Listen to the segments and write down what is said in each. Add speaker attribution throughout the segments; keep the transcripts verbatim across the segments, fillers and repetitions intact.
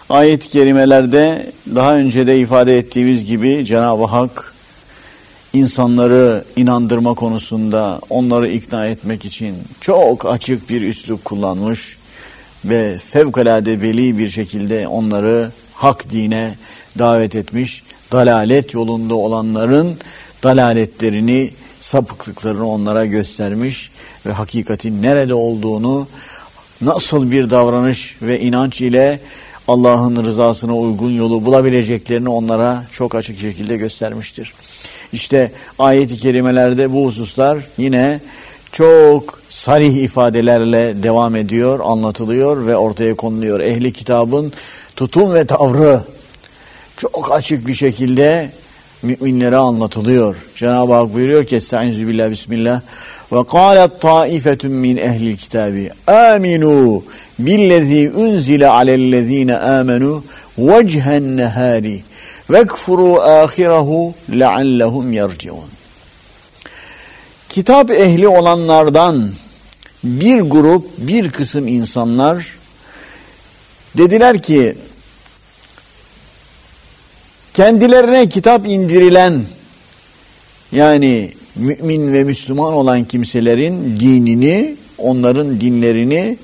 Speaker 1: Ayet-i kerimelerde daha önce de ifade ettiğimiz gibi Cenab-ı Hak insanları inandırma konusunda onları ikna etmek için çok açık bir üslup kullanmış ve fevkalade beli bir şekilde onları hak dine davet etmiş. Dalalet yolunda olanların dalaletlerini, sapıklıklarını onlara göstermiş ve hakikatin nerede olduğunu, nasıl bir davranış ve inanç ile Allah'ın rızasına uygun yolu bulabileceklerini onlara çok açık şekilde göstermiştir. İşte ayet-i kerimelerde bu hususlar yine çok sarih ifadelerle devam ediyor, anlatılıyor ve ortaya konuluyor. Ehli kitabın tutum ve tavrı çok açık bir şekilde müminlere anlatılıyor. Cenab-ı Hak buyuruyor ki Estaizu billah bismillah ve kâlet taifetun min ehlil kitabi aminu billezî unzile alellezîne âmenû vecihen nehâri vekfuru âhirehu leallehum yerciun. Kitap ehli olanlardan bir grup, bir kısım insanlar dediler ki kendilerine kitap indirilen, yani mümin ve Müslüman olan kimselerin dinini, onların dinlerini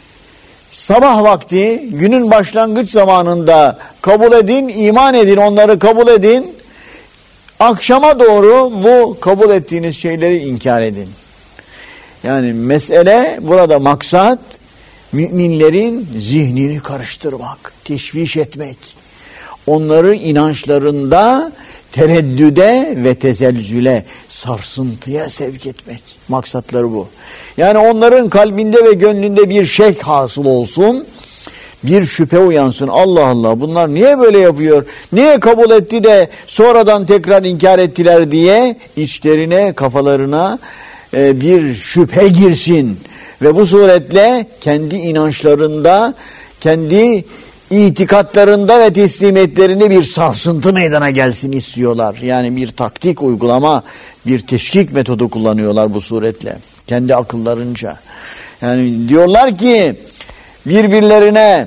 Speaker 1: sabah vakti, günün başlangıç zamanında kabul edin, iman edin, onları kabul edin. Akşama doğru bu kabul ettiğiniz şeyleri inkar edin. Yani mesele, burada maksat müminlerin zihnini karıştırmak, teşviş etmek. Onları inançlarında tereddüde ve tezelzüle, sarsıntıya sevk etmek. Maksatları bu. Yani onların kalbinde ve gönlünde bir şek hasıl olsun, bir şüphe uyansın. Allah Allah, bunlar niye böyle yapıyor? Niye kabul etti de sonradan tekrar inkar ettiler diye içlerine, kafalarına e, bir şüphe girsin. Ve bu suretle kendi inançlarında, kendi itikatlarında ve teslimiyetlerinde bir sarsıntı meydana gelsin istiyorlar. Yani bir taktik uygulama, bir teşkik metodu kullanıyorlar bu suretle. Kendi akıllarınca. Yani diyorlar ki birbirlerine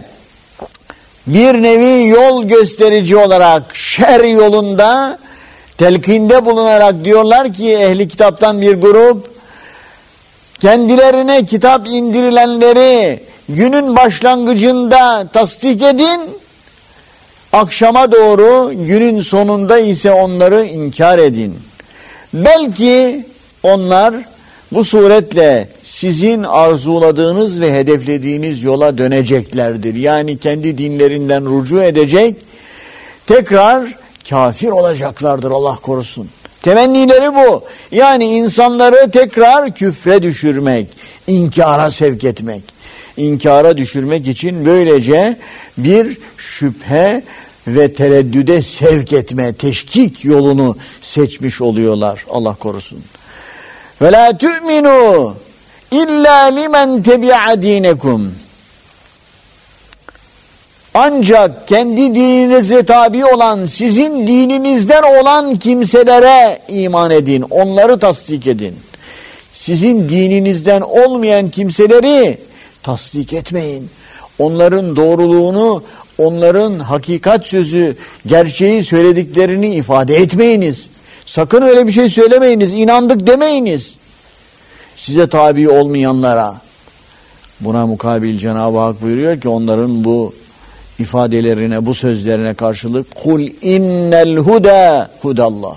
Speaker 1: bir nevi yol gösterici olarak şer yolunda telkinde bulunarak diyorlar ki ehli kitaptan bir grup, kendilerine kitap indirilenleri günün başlangıcında tasdik edin, akşama doğru günün sonunda ise onları inkar edin. Belki onlar bu suretle sizin arzuladığınız ve hedeflediğiniz yola döneceklerdir. Yani kendi dinlerinden rücu edecek, tekrar kafir olacaklardır, Allah korusun. Temennileri bu. Yani insanları tekrar küfre düşürmek, inkara sevk etmek. İnkara düşürmek için böylece bir şüphe ve tereddüde sevk etme, teşkik yolunu seçmiş oluyorlar. Allah korusun. Ve la tu'minu illa limen tebi'a dinekum. Ancak kendi dininize tabi olan, sizin dininizden olan kimselere iman edin, onları tasdik edin. Sizin dininizden olmayan kimseleri tasdik etmeyin. Onların doğruluğunu, onların hakikat sözü, gerçeği söylediklerini ifade etmeyiniz. Sakın öyle bir şey söylemeyiniz, inandık demeyiniz size tabi olmayanlara. Buna mukabil Cenab-ı Hak buyuruyor ki onların bu ifadelerine, bu sözlerine karşılık kul innel huda hudallah.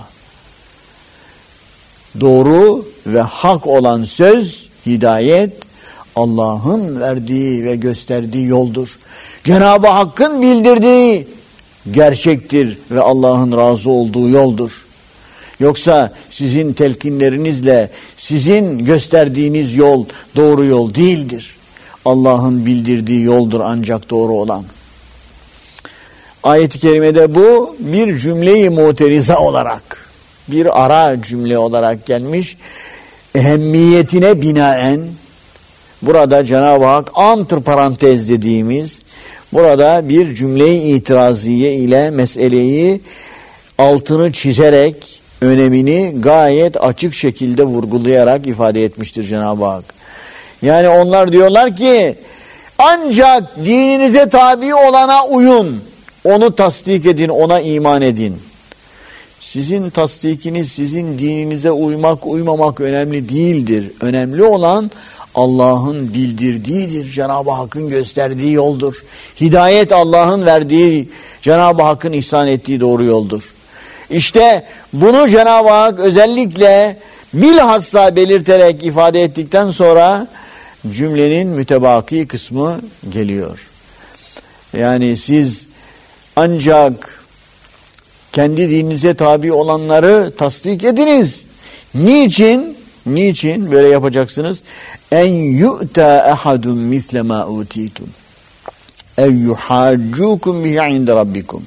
Speaker 1: Doğru ve hak olan söz, hidayet Allah'ın verdiği ve gösterdiği yoldur. Cenab-ı Hakk'ın bildirdiği gerçektir ve Allah'ın razı olduğu yoldur. Yoksa sizin telkinlerinizle, sizin gösterdiğiniz yol doğru yol değildir. Allah'ın bildirdiği yoldur ancak doğru olan. Ayet-i kerimede bu bir cümle-i muterize olarak, bir ara cümle olarak gelmiş. Ehemmiyetine binaen burada Cenab-ı Hak antiparantez dediğimiz, burada bir cümle-i itiraziye ile meseleyi altını çizerek, önemini gayet açık şekilde vurgulayarak ifade etmiştir Cenab-ı Hak. Yani onlar diyorlar ki Ancak dininize tabi olana uyun. Onu tasdik edin, ona iman edin. Sizin tasdikiniz, sizin dininize uymak, uymamak önemli değildir. Önemli olan Allah'ın bildirdiğidir. Cenab-ı Hakk'ın gösterdiği yoldur. Hidayet Allah'ın verdiği, Cenab-ı Hakk'ın ihsan ettiği doğru yoldur. İşte bunu Cenab-ı Hak özellikle bilhassa belirterek ifade ettikten sonra cümlenin mütebaki kısmı geliyor. Yani siz ancak kendi dininize tabi olanları tasdik ediniz. Niçin? Niçin böyle yapacaksınız? En yu'ta ahadun misle ma utitum ev yuhaccukum bihi inde rabbikum.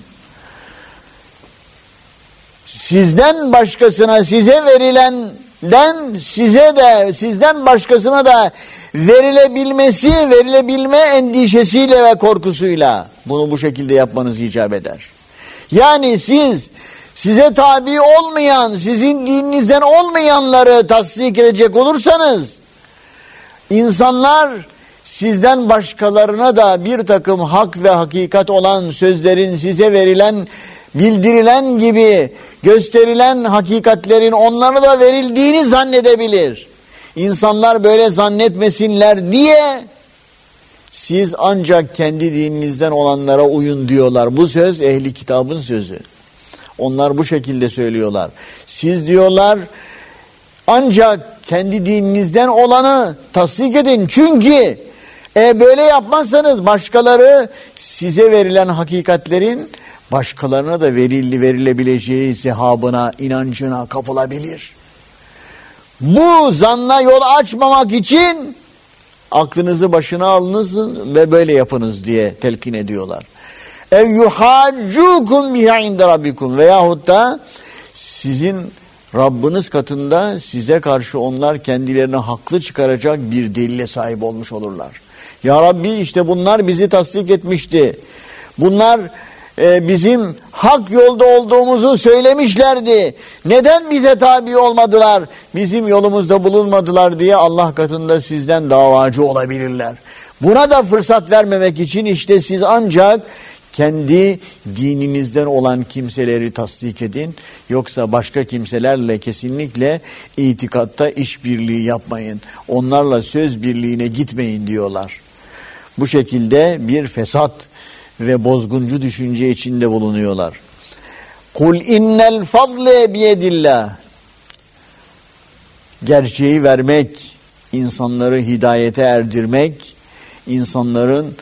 Speaker 1: Sizden başkasına, size verilenden size de, sizden başkasına da verilebilmesi, verilebilme endişesiyle ve korkusuyla bunu bu şekilde yapmanız icap eder. Yani siz size tabi olmayan, sizin dininizden olmayanları tasdik edecek olursanız, insanlar sizden başkalarına da bir takım hak ve hakikat olan sözlerin size verilen, bildirilen gibi gösterilen hakikatlerin onlara da verildiğini zannedebilir. İnsanlar böyle zannetmesinler diye siz ancak kendi dininizden olanlara uyun diyorlar. Bu söz ehli kitabın sözü. Onlar bu şekilde söylüyorlar. Siz diyorlar ancak kendi dininizden olanı tasdik edin. Çünkü e, böyle yapmazsanız başkaları size verilen hakikatlerin başkalarına da verilli verilebileceği zehabına, inancına kapılabilir. Bu zanna yol açmamak için aklınızı başına alınız ve böyle yapınız diye telkin ediyorlar. Ev yuhaccukum bihi inde rabbikum veyahut da sizin Rabbiniz katında size karşı onlar kendilerine haklı çıkaracak bir delile sahip olmuş olurlar. Ya Rabbi işte bunlar bizi tasdik etmişti. Bunlar e, bizim hak yolda olduğumuzu söylemişlerdi. Neden bize tabi olmadılar? Bizim yolumuzda bulunmadılar diye Allah katında sizden davacı olabilirler. Buna da fırsat vermemek için işte siz ancak kendi dininizden olan kimseleri tasdik edin. Yoksa başka kimselerle kesinlikle itikatta işbirliği yapmayın. Onlarla söz birliğine gitmeyin diyorlar. Bu şekilde bir fesat ve bozguncu düşünce içinde bulunuyorlar. Kul innel fadle biyedillah. Gerçeği vermek, insanları hidayete erdirmek, insanların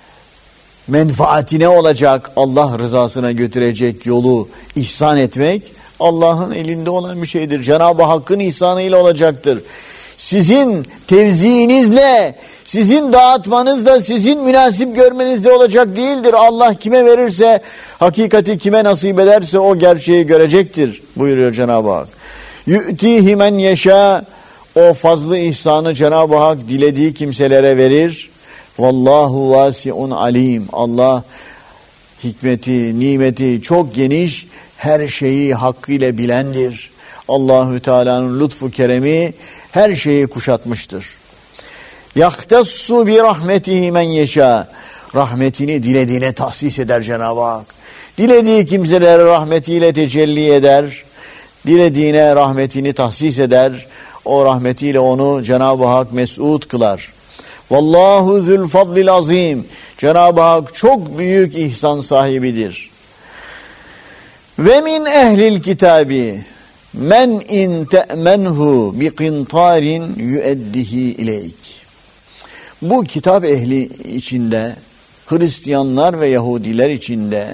Speaker 1: menfaatine olacak, Allah rızasına götürecek yolu ihsan etmek Allah'ın elinde olan bir şeydir. Cenab-ı Hakk'ın ihsanıyla olacaktır. Sizin tevziinizle, sizin dağıtmanızla, sizin münasip görmenizle olacak değildir. Allah kime verirse, hakikati kime nasip ederse o gerçeği görecektir buyuruyor Cenab-ı Hak. Yu'tihi men yeşâ, o fazlı ihsanı Cenab-ı Hak dilediği kimselere verir. Vallahu vasiun alim. Allah hikmeti, nimeti çok geniş, her şeyi hakkıyla bilendir. Allahü Teala'nın lütfu keremi her şeyi kuşatmıştır. Yahtassu bi rahmetihi men yeşâ. Rahmetini dilediğine tahsis eder Cenab-ı Hak. Dilediği kimselere rahmetiyle tecelli eder. Dilediğine rahmetini tahsis eder. O rahmetiyle onu Cenab-ı Hak mes'ud kılar. Vallahu zül fadlil azim. Cenab-ı Hak çok büyük ihsan sahibidir. Ve min ehlil kitabi men in te'menhu bi qintarin yueddihi ileyk. Bu kitap ehli içinde, Hristiyanlar ve Yahudiler içinde,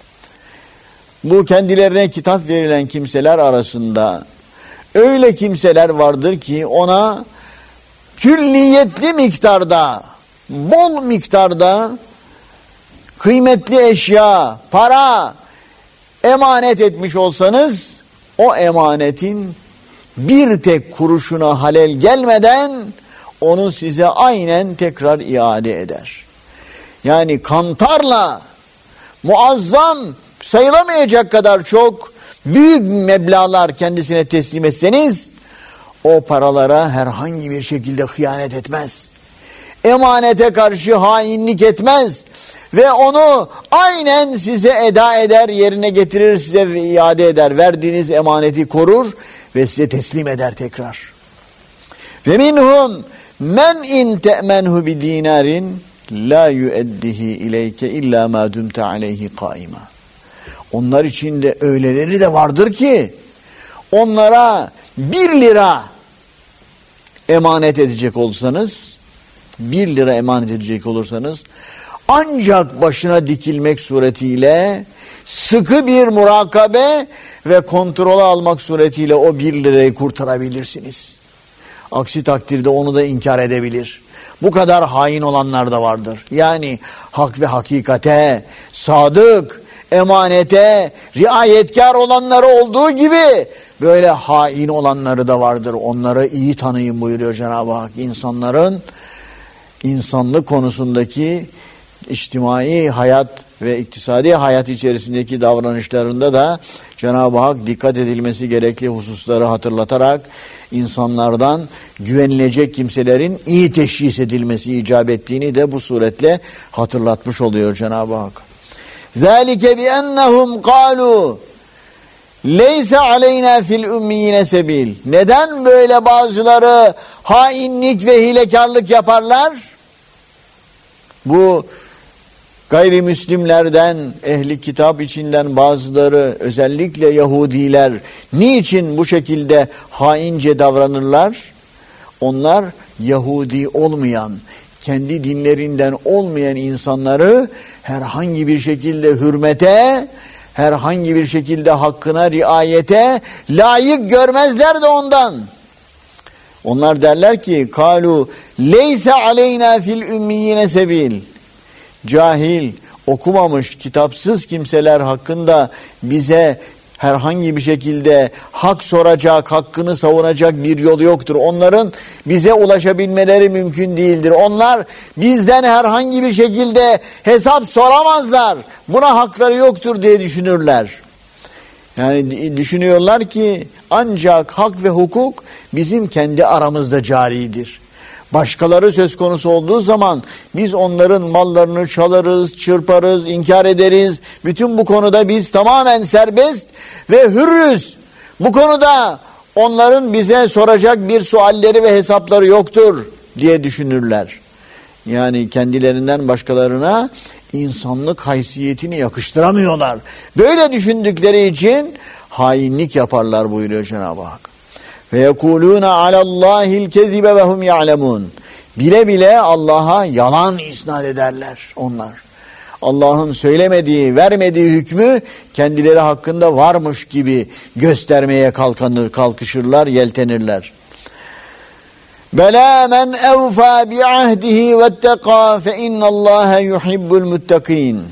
Speaker 1: bu kendilerine kitap verilen kimseler arasında öyle kimseler vardır ki ona külliyetli miktarda, bol miktarda kıymetli eşya, para emanet etmiş olsanız o emanetin bir tek kuruşuna halel gelmeden onu size aynen tekrar iade eder. Yani kantarla muazzam, sayılamayacak kadar çok büyük meblağlar kendisine teslim etseniz o paralara herhangi bir şekilde hıyanet etmez. emanete karşı hainlik etmez ve onu aynen size eda eder, yerine getirir, size iade eder. Verdiğiniz emaneti korur ve size teslim eder tekrar. Ve minhum men in te'menhu bi dinarin la yu'eddihi ileyke illa ma dumte aleyhi kaima. Onlar içinde öyleleri de vardır ki onlara bir lira emanet edecek olsanız, bir lira emanet edecek olursanız ancak başına dikilmek suretiyle, sıkı bir murakabe ve kontrolü almak suretiyle o bir lirayı kurtarabilirsiniz. Aksi takdirde onu da inkar edebilir. Bu kadar hain olanlar da vardır. Yani hak ve hakikate, sadık, emanete, riayetkar olanları olduğu gibi böyle hain olanları da vardır. Onları iyi tanıyın buyuruyor Cenab-ı Hak. İnsanların insanlık konusundaki içtimai hayat ve iktisadi hayat içerisindeki davranışlarında da Cenab-ı Hak dikkat edilmesi gerekli hususları hatırlatarak insanlardan güvenilecek kimselerin iyi teşhis edilmesi icap ettiğini de bu suretle hatırlatmış oluyor Cenab-ı Hak. ذَٰلِكَ بِأَنَّهُمْ قَالُوا لَيْسَ عَلَيْنَا فِي الْاُمِّيِّنَ سَب۪يلٍ. Neden böyle bazıları hainlik ve hilekarlık yaparlar? Bu gayrimüslimlerden, ehli kitap içinden bazıları, özellikle Yahudiler niçin bu şekilde haince davranırlar? Onlar Yahudi olmayan, kendi dinlerinden olmayan insanları herhangi bir şekilde hürmete, herhangi bir şekilde hakkına riayete layık görmezler de ondan. Onlar derler ki kalu leyse aleyna fil ümmiyine sebil. Cahil, okumamış, kitapsız kimseler hakkında bize herhangi bir şekilde hak soracak, hakkını savunacak bir yol yoktur. Onların bize ulaşabilmeleri mümkün değildir. Onlar bizden herhangi bir şekilde hesap soramazlar. Buna hakları yoktur diye düşünürler. Yani düşünüyorlar ki ancak hak ve hukuk bizim kendi aramızda caridir. Başkaları söz konusu olduğu zaman biz onların mallarını çalarız, çırparız, inkar ederiz. Bütün bu konuda biz tamamen serbest ve hürrüz. Bu konuda onların bize soracak bir sualleri ve hesapları yoktur diye düşünürler. Yani kendilerinden başkalarına insanlık haysiyetini yakıştıramıyorlar. Böyle düşündükleri için hainlik yaparlar buyuruyor Cenab-ı Hak. Ve yekulûne alallâhil kezibe ve hum ya'lemûn. Bile bile Allah'a yalan isnat ederler onlar. Allah'ın söylemediği, vermediği hükmü kendileri hakkında varmış gibi göstermeye kalkanır, kalkışırlar, yeltenirler. Belâ men evfâ bi'ahdihi vettekâ fe innallâhe yuhibbul muttakîn.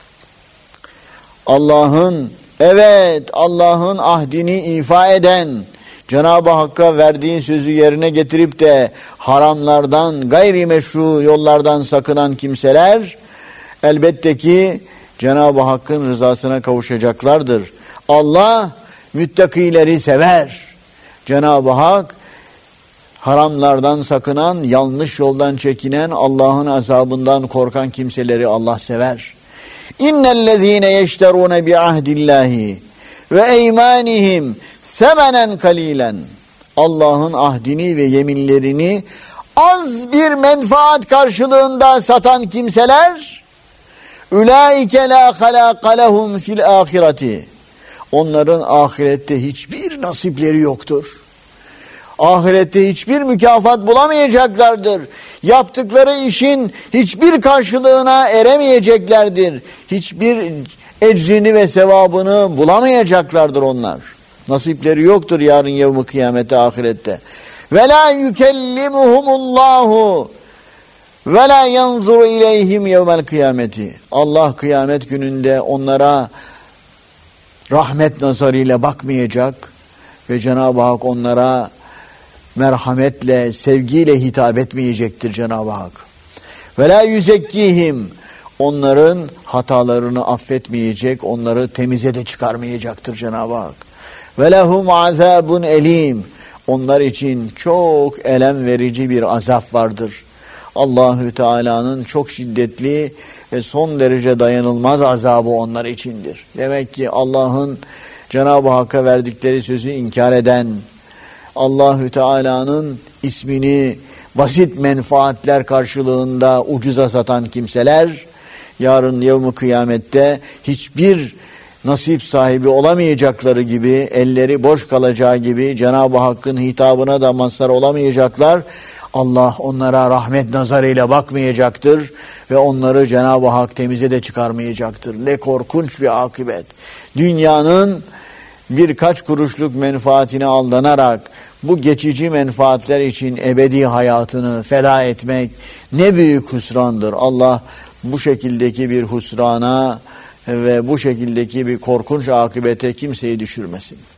Speaker 1: Allah'ın, evet Allah'ın ahdini ifa eden, Cenab-ı Hakk'a verdiğin sözü yerine getirip de haramlardan, gayrimeşru yollardan sakınan kimseler elbette ki Cenab-ı Hakk'ın rızasına kavuşacaklardır. Allah müttakileri sever. Cenab-ı Hak haramlardan sakınan, yanlış yoldan çekinen, Allah'ın azabından korkan kimseleri Allah sever. İnnellezîne yeşterûne bi'ahdillâhi ve eymanihim semenen kalilen. Allah'ın ahdini ve yeminlerini az bir menfaat karşılığında satan kimseler ulaike la halaka lehum fil ahireti. Onların ahirette hiçbir nasipleri yoktur. Ahirette hiçbir mükafat bulamayacaklardır. Yaptıkları işin hiçbir karşılığına eremeyeceklerdir. Hiçbir ecrini ve sevabını bulamayacaklardır onlar. Nasipleri yoktur yarın yevmi kıyamette, ahirette. Ve la yukellimuhumullahu ve la yanzuru ileyhim yevmel kıyameti. Allah kıyamet gününde onlara rahmet nazarıyla bakmayacak ve Cenab-ı Hak onlara merhametle, sevgiyle hitap etmeyecektir Cenab-ı Hak. Ve la yüzekkihim. Onların hatalarını affetmeyecek, onları temize de çıkarmayacaktır Cenab-ı Hak. Ve lehum azabun elim. Onlar için çok elem verici bir azap vardır. Allahü Teala'nın çok şiddetli ve son derece dayanılmaz azabı onlar içindir. Demek ki Allah'ın Cenab-ı Hakk'a verdikleri sözü inkar eden, Allahü Teala'nın ismini basit menfaatler karşılığında ucuza satan kimseler, yarın yevm-i kıyamette hiçbir nasip sahibi olamayacakları gibi, elleri boş kalacağı gibi Cenab-ı Hakk'ın hitabına da mazhar olamayacaklar. Allah onlara rahmet nazarıyla bakmayacaktır ve onları Cenab-ı Hak temize de çıkarmayacaktır. Ne korkunç bir akıbet. Dünyanın birkaç kuruşluk menfaatine aldanarak bu geçici menfaatler için ebedi hayatını feda etmek ne büyük husrandır. Allah bu şekildeki bir husrana ve bu şekildeki bir korkunç akıbete kimseyi düşürmesin.